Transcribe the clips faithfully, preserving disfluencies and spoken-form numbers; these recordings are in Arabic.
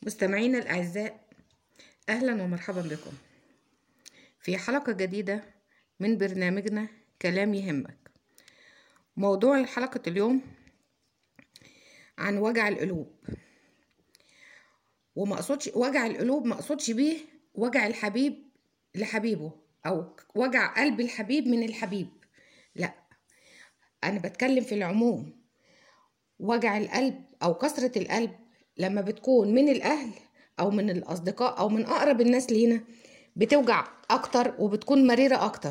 مستمعينا الأعزاء، أهلا ومرحبا بكم في حلقة جديدة من برنامجنا كلام يهمك. موضوع حلقة اليوم عن وجع القلوب، وما اقصدش وجع القلوب، ما اقصدش بيه وجع الحبيب لحبيبه او وجع قلب الحبيب من الحبيب، لا، انا بتكلم في العموم. وجع القلب او كسرة القلب لما بتكون من الاهل او من الاصدقاء او من اقرب الناس لينا بتوجع اكتر وبتكون مريرة اكتر.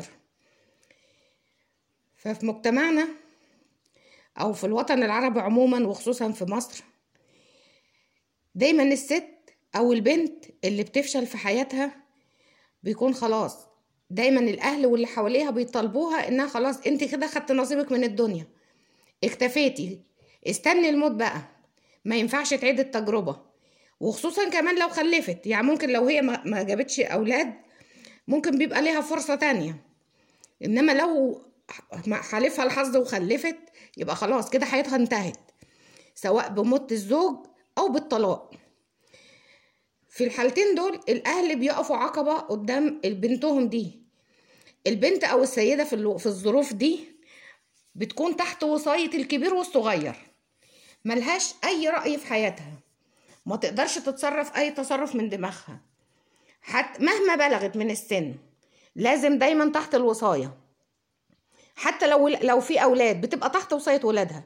ففي مجتمعنا او في الوطن العربي عموما وخصوصا في مصر، دايما الست او البنت اللي بتفشل في حياتها بيكون خلاص دايما الاهل واللي حواليها بيطالبوها انها خلاص انت كده خدت نصيبك من الدنيا، اكتفيتي، استني الموت بقى، ما ينفعش تعيد التجربة. وخصوصا كمان لو خلفت، يعني ممكن لو هي ما جابتش اولاد ممكن بيبقى ليها فرصة تانية، انما لو حالفها الحظ وخلفت يبقى خلاص كده حياتها انتهت، سواء بموت الزوج او بالطلاق. في الحالتين دول الاهل بيقفوا عقبة قدام بنتهم دي. البنت او السيدة في في الظروف دي بتكون تحت وصاية الكبير والصغير، ملهاش اي رأي في حياتها، ما تقدرش تتصرف اي تصرف من دماغها، حتى مهما بلغت من السن لازم دايما تحت الوصاية. حتى لو لو في اولاد بتبقى تحت وصاية ولادها.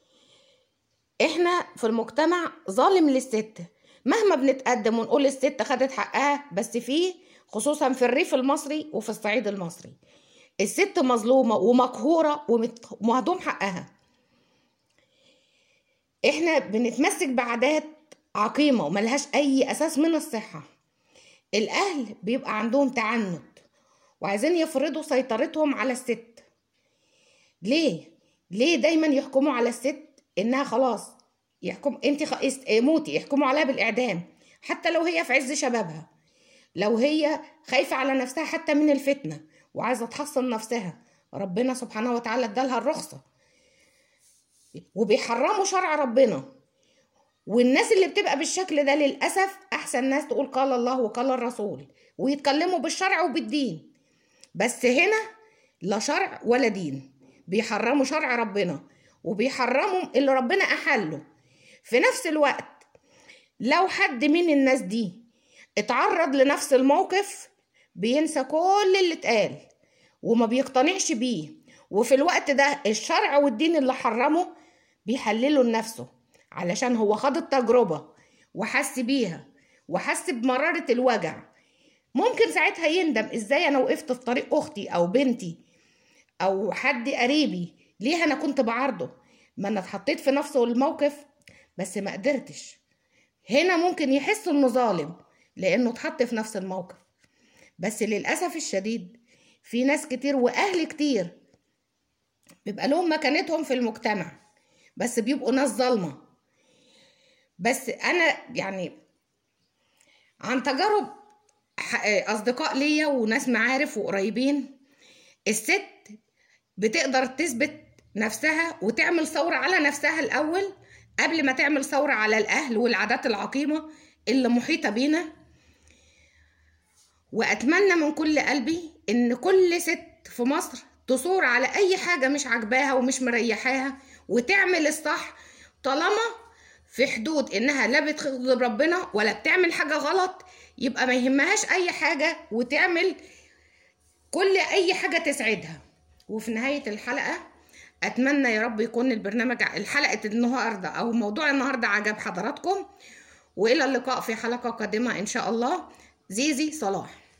احنا في المجتمع ظالم للست، مهما بنتقدم ونقول الست خدت حقها، بس في خصوصا في الريف المصري وفي الصعيد المصري الست مظلومة ومقهورة ومهضوم حقها. احنا بنتمسك بعادات عقيمة وملهاش اي اساس من الصحة. الاهل بيبقى عندهم تعنت وعايزين يفرضوا سيطرتهم على الست. ليه؟ ليه دايما يحكموا على الست انها خلاص يحكم انت خ... موتي، يحكموا عليها بالاعدام حتى لو هي في عز شبابها، لو هي خايفة على نفسها حتى من الفتنة وعايزة تحصن نفسها، ربنا سبحانه وتعالى ادالها الرخصة. وبيحرموا شرع ربنا. والناس اللي بتبقى بالشكل ده للأسف أحسن ناس تقول قال الله وقال الرسول ويتكلموا بالشرع وبالدين، بس هنا لا شرع ولا دين، بيحرموا شرع ربنا وبيحرموا اللي ربنا أحله. في نفس الوقت لو حد من الناس دي اتعرض لنفس الموقف بينسى كل اللي اتقال وما بيقتنعش بيه، وفي الوقت ده الشرع والدين اللي حرمه بيحلله لنفسه علشان هو خد التجربة وحس بيها وحس بمرارة الوجع. ممكن ساعتها يندم ازاي انا وقفت في طريق اختي او بنتي او حد قريبي، ليه انا كنت بعارضه، ما انا اتحطيت في نفس الموقف بس ما قدرتش. هنا ممكن يحس انه ظالم لانه اتحط في نفس الموقف. بس للاسف الشديد في ناس كتير واهل كتير بيبقى لهم مكانتهم في المجتمع بس بيبقوا ناس ظالمه. بس انا يعني عن تجارب اصدقاء ليا وناس معارف وقريبين، الست بتقدر تثبت نفسها وتعمل ثورة على نفسها الاول قبل ما تعمل ثورة على الاهل والعادات العقيمة اللي محيطة بينا. واتمنى من كل قلبي ان كل ست في مصر تصور على اي حاجة مش عاجباها ومش مريحاها وتعمل الصح، طالما في حدود انها لا بتغضب ربنا ولا بتعمل حاجة غلط، يبقى ما يهمهاش اي حاجة وتعمل كل اي حاجة تسعدها. وفي نهاية الحلقة اتمنى يا رب يكون البرنامج الحلقة النهاردة او موضوع النهاردة عجب حضراتكم، والى اللقاء في حلقة قادمة ان شاء الله. زيزي صلاح.